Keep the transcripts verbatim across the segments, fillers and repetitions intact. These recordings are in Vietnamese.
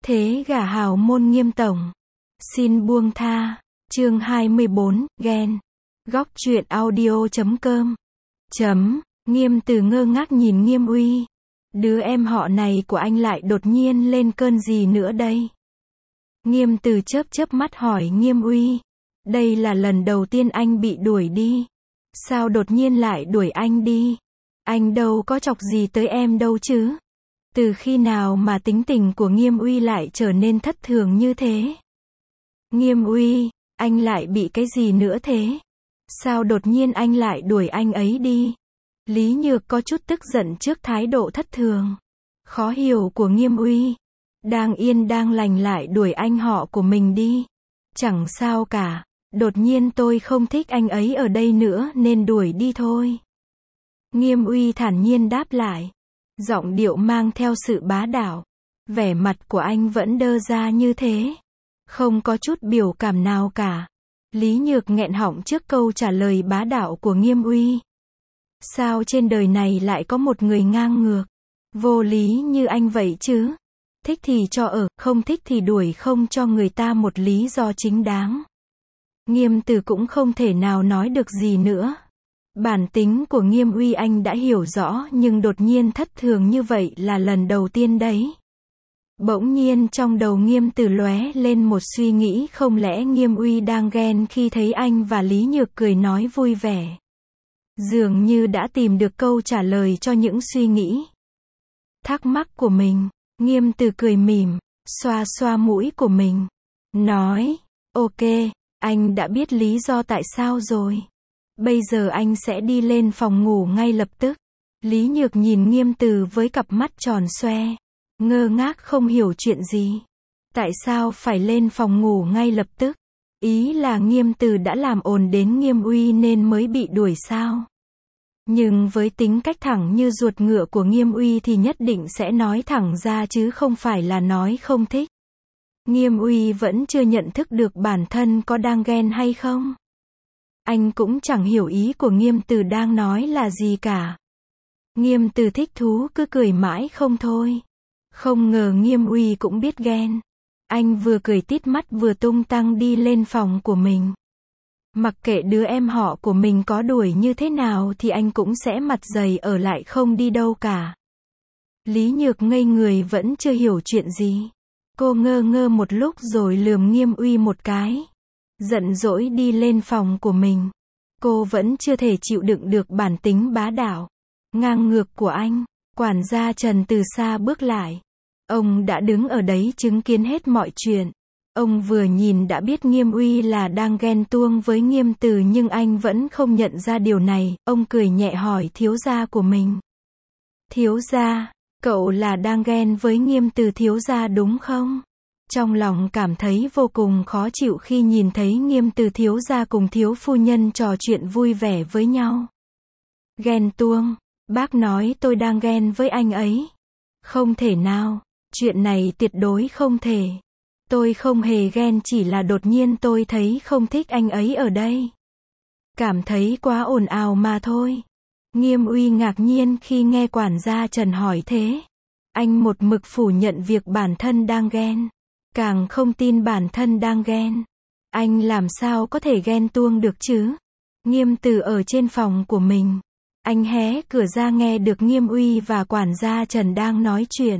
Thế gả hào môn Nghiêm tổng. Xin buông tha. Chương hai mươi bốn, ghen. Góc truyện audio chấm com. Chấm. Nghiêm Từ ngơ ngác nhìn Nghiêm Uy. Đứa em họ này của anh lại đột nhiên lên cơn gì nữa đây? Nghiêm Từ chớp chớp mắt hỏi Nghiêm Uy. Đây là lần đầu tiên anh bị đuổi đi. Sao đột nhiên lại đuổi anh đi? Anh đâu có chọc gì tới em đâu chứ? Từ khi nào mà tính tình của Nghiêm Uy lại trở nên thất thường như thế? Nghiêm Uy, anh lại bị cái gì nữa thế? Sao đột nhiên anh lại đuổi anh ấy đi? Lý Nhược có chút tức giận trước thái độ thất thường, khó hiểu của Nghiêm Uy. Đang yên đang lành lại đuổi anh họ của mình đi. Chẳng sao cả, đột nhiên tôi không thích anh ấy ở đây nữa nên đuổi đi thôi. Nghiêm Uy thản nhiên đáp lại. Giọng điệu mang theo sự bá đạo. Vẻ mặt của anh vẫn đơ ra như thế. Không có chút biểu cảm nào cả. Lý Nhược nghẹn họng trước câu trả lời bá đạo của Nghiêm Uy. Sao trên đời này lại có một người ngang ngược, vô lý như anh vậy chứ? Thích thì cho ở, không thích thì đuổi, không cho người ta một lý do chính đáng. Nghiêm Từ cũng không thể nào nói được gì nữa. Bản tính của Nghiêm Uy anh đã hiểu rõ, nhưng đột nhiên thất thường như vậy là lần đầu tiên đấy. Bỗng nhiên trong đầu Nghiêm Từ lóe lên một suy nghĩ, không lẽ Nghiêm Uy đang ghen khi thấy anh và Lý Nhược cười nói vui vẻ. Dường như đã tìm được câu trả lời cho những suy nghĩ, thắc mắc của mình. Nghiêm Từ cười mỉm, xoa xoa mũi của mình, nói, ok, anh đã biết lý do tại sao rồi. Bây giờ anh sẽ đi lên phòng ngủ ngay lập tức. Lý Nhược nhìn Nghiêm Từ với cặp mắt tròn xoe, ngơ ngác không hiểu chuyện gì. Tại sao phải lên phòng ngủ ngay lập tức? Ý là Nghiêm Từ đã làm ồn đến Nghiêm Uy nên mới bị đuổi sao? Nhưng với tính cách thẳng như ruột ngựa của Nghiêm Uy thì nhất định sẽ nói thẳng ra chứ không phải là nói không thích. Nghiêm Uy vẫn chưa nhận thức được bản thân có đang ghen hay không. Anh cũng chẳng hiểu ý của Nghiêm Từ đang nói là gì cả. Nghiêm Từ thích thú cứ cười mãi không thôi. Không ngờ Nghiêm Uy cũng biết ghen. Anh vừa cười tít mắt vừa tung tăng đi lên phòng của mình. Mặc kệ đứa em họ của mình có đuổi như thế nào thì anh cũng sẽ mặt dày ở lại không đi đâu cả. Lý Nhược ngây người vẫn chưa hiểu chuyện gì. Cô ngơ ngơ một lúc rồi lườm Nghiêm Uy một cái. Giận dỗi đi lên phòng của mình. Cô vẫn chưa thể chịu đựng được bản tính bá đạo, ngang ngược của anh. Quản gia Trần từ xa bước lại. Ông đã đứng ở đấy chứng kiến hết mọi chuyện. Ông vừa nhìn đã biết Nghiêm Uy là đang ghen tuông với Nghiêm Từ nhưng anh vẫn không nhận ra điều này. Ông cười nhẹ hỏi thiếu gia của mình. Thiếu gia, cậu là đang ghen với Nghiêm Từ thiếu gia đúng không? Trong lòng cảm thấy vô cùng khó chịu khi nhìn thấy Nghiêm Từ thiếu gia cùng thiếu phu nhân trò chuyện vui vẻ với nhau. Ghen tuông, bác nói tôi đang ghen với anh ấy. Không thể nào, chuyện này tuyệt đối không thể. Tôi không hề ghen, chỉ là đột nhiên tôi thấy không thích anh ấy ở đây. Cảm thấy quá ồn ào mà thôi. Nghiêm Uy ngạc nhiên khi nghe quản gia Trần hỏi thế. Anh một mực phủ nhận việc bản thân đang ghen. Càng không tin bản thân đang ghen. Anh làm sao có thể ghen tuông được chứ? Nghiêm Từ ở trên phòng của mình. Anh hé cửa ra nghe được Nghiêm Uy và quản gia Trần đang nói chuyện.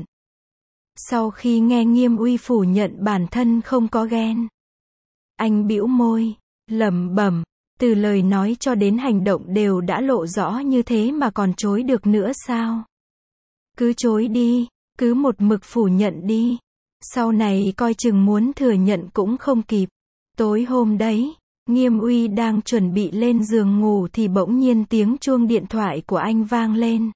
Sau khi nghe Nghiêm Uy phủ nhận bản thân không có ghen, anh bĩu môi, lẩm bẩm, từ lời nói cho đến hành động đều đã lộ rõ như thế mà còn chối được nữa sao? Cứ chối đi, cứ một mực phủ nhận đi. Sau này coi chừng muốn thừa nhận cũng không kịp. Tối hôm đấy, Nghiêm Uy đang chuẩn bị lên giường ngủ thì bỗng nhiên tiếng chuông điện thoại của anh vang lên.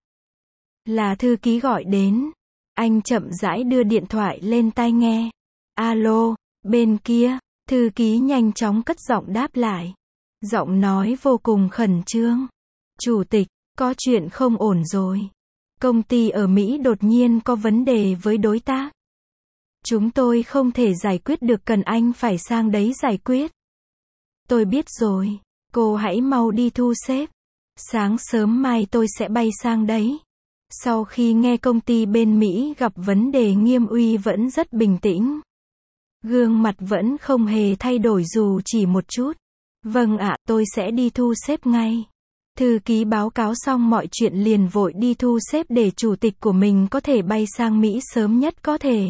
Là thư ký gọi đến. Anh chậm rãi đưa điện thoại lên tai nghe. Alo, bên kia, thư ký nhanh chóng cất giọng đáp lại. Giọng nói vô cùng khẩn trương. Chủ tịch, có chuyện không ổn rồi. Công ty ở Mỹ đột nhiên có vấn đề với đối tác. Chúng tôi không thể giải quyết được, cần anh phải sang đấy giải quyết. Tôi biết rồi, cô hãy mau đi thu xếp. Sáng sớm mai tôi sẽ bay sang đấy. Sau khi nghe công ty bên Mỹ gặp vấn đề, Nghiêm Uy vẫn rất bình tĩnh. Gương mặt vẫn không hề thay đổi dù chỉ một chút. Vâng ạ, tôi sẽ đi thu xếp ngay. Thư ký báo cáo xong mọi chuyện liền vội đi thu xếp để chủ tịch của mình có thể bay sang Mỹ sớm nhất có thể.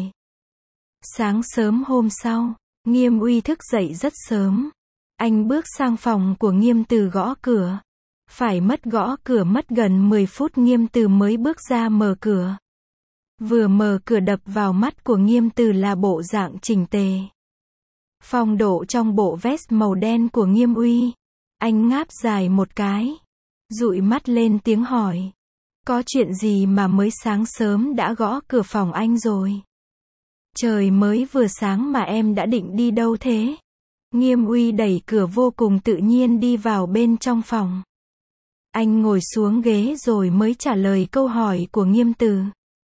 Sáng sớm hôm sau, Nghiêm Uy thức dậy rất sớm. Anh bước sang phòng của Nghiêm Từ gõ cửa. Phải mất gõ cửa mất gần mười phút Nghiêm Từ mới bước ra mở cửa. Vừa mở cửa đập vào mắt của Nghiêm Từ là bộ dạng chỉnh tề, phong độ trong bộ vest màu đen của Nghiêm Uy. Anh ngáp dài một cái, dụi mắt lên tiếng hỏi. Có chuyện gì mà mới sáng sớm đã gõ cửa phòng anh rồi? Trời mới vừa sáng mà em đã định đi đâu thế? Nghiêm Uy đẩy cửa vô cùng tự nhiên đi vào bên trong phòng. Anh ngồi xuống ghế rồi mới trả lời câu hỏi của Nghiêm Từ.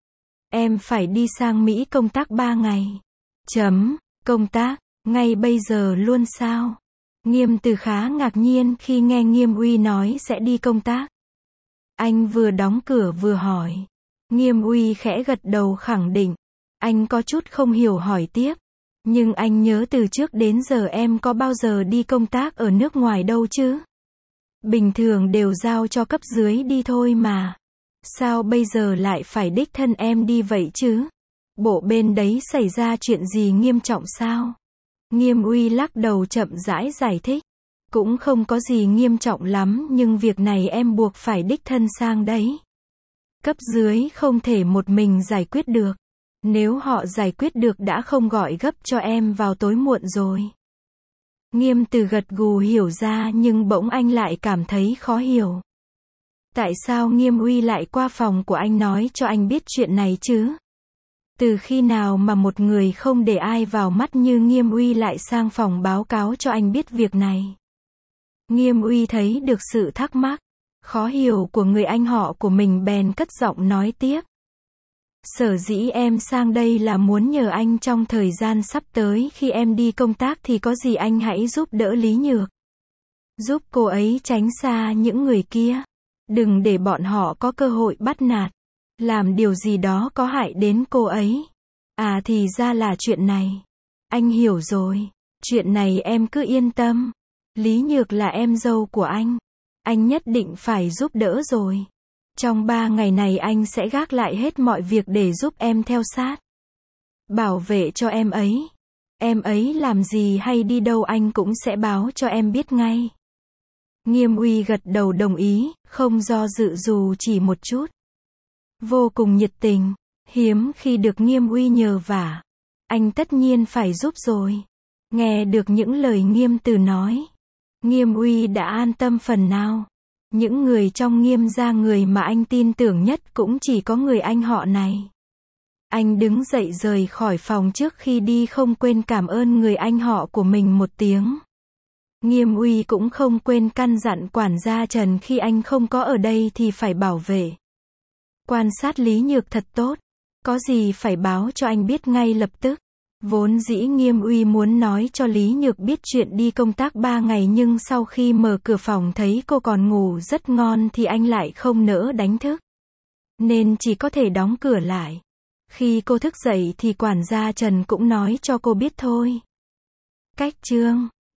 Em phải đi sang Mỹ công tác ba ngày. Chấm, công tác, ngay bây giờ luôn sao? Nghiêm Từ khá ngạc nhiên khi nghe Nghiêm Uy nói sẽ đi công tác. Anh vừa đóng cửa vừa hỏi. Nghiêm Uy khẽ gật đầu khẳng định. Anh có chút không hiểu hỏi tiếp. Nhưng anh nhớ từ trước đến giờ em có bao giờ đi công tác ở nước ngoài đâu chứ? Bình thường đều giao cho cấp dưới đi thôi mà. Sao bây giờ lại phải đích thân em đi vậy chứ? Bộ bên đấy xảy ra chuyện gì nghiêm trọng sao? Nghiêm Uy lắc đầu chậm rãi giải thích. Cũng không có gì nghiêm trọng lắm nhưng việc này em buộc phải đích thân sang đấy. Cấp dưới không thể một mình giải quyết được. Nếu họ giải quyết được đã không gọi gấp cho em vào tối muộn rồi. Nghiêm Từ gật gù hiểu ra nhưng bỗng anh lại cảm thấy khó hiểu. Tại sao Nghiêm Uy lại qua phòng của anh nói cho anh biết chuyện này chứ? Từ khi nào mà một người không để ai vào mắt như Nghiêm Uy lại sang phòng báo cáo cho anh biết việc này? Nghiêm Uy thấy được sự thắc mắc, khó hiểu của người anh họ của mình bèn cất giọng nói tiếp. Sở dĩ em sang đây là muốn nhờ anh trong thời gian sắp tới khi em đi công tác thì có gì anh hãy giúp đỡ Lý Nhược. Giúp cô ấy tránh xa những người kia. Đừng để bọn họ có cơ hội bắt nạt. Làm điều gì đó có hại đến cô ấy. À thì ra là chuyện này. Anh hiểu rồi. Chuyện này em cứ yên tâm. Lý Nhược là em dâu của anh. Anh nhất định phải giúp đỡ rồi. Trong ba ngày này anh sẽ gác lại hết mọi việc để giúp em theo sát. Bảo vệ cho em ấy. Em ấy làm gì hay đi đâu anh cũng sẽ báo cho em biết ngay. Nghiêm Uy gật đầu đồng ý, không do dự dù chỉ một chút. Vô cùng nhiệt tình, hiếm khi được Nghiêm Uy nhờ vả. Anh tất nhiên phải giúp rồi. Nghe được những lời Nghiêm Từ nói, Nghiêm Uy đã an tâm phần nào. Những người trong Nghiêm gia người mà anh tin tưởng nhất cũng chỉ có người anh họ này. Anh đứng dậy rời khỏi phòng trước khi đi không quên cảm ơn người anh họ của mình một tiếng. Nghiêm Uy cũng không quên căn dặn quản gia Trần khi anh không có ở đây thì phải bảo vệ. Quan sát Lý Nhược thật tốt. Có gì phải báo cho anh biết ngay lập tức. Vốn dĩ Nghiêm Uy muốn nói cho Lý Nhược biết chuyện đi công tác ba ngày nhưng sau khi mở cửa phòng thấy cô còn ngủ rất ngon thì anh lại không nỡ đánh thức. Nên chỉ có thể đóng cửa lại. Khi cô thức dậy thì quản gia Trần cũng nói cho cô biết thôi. Cách chương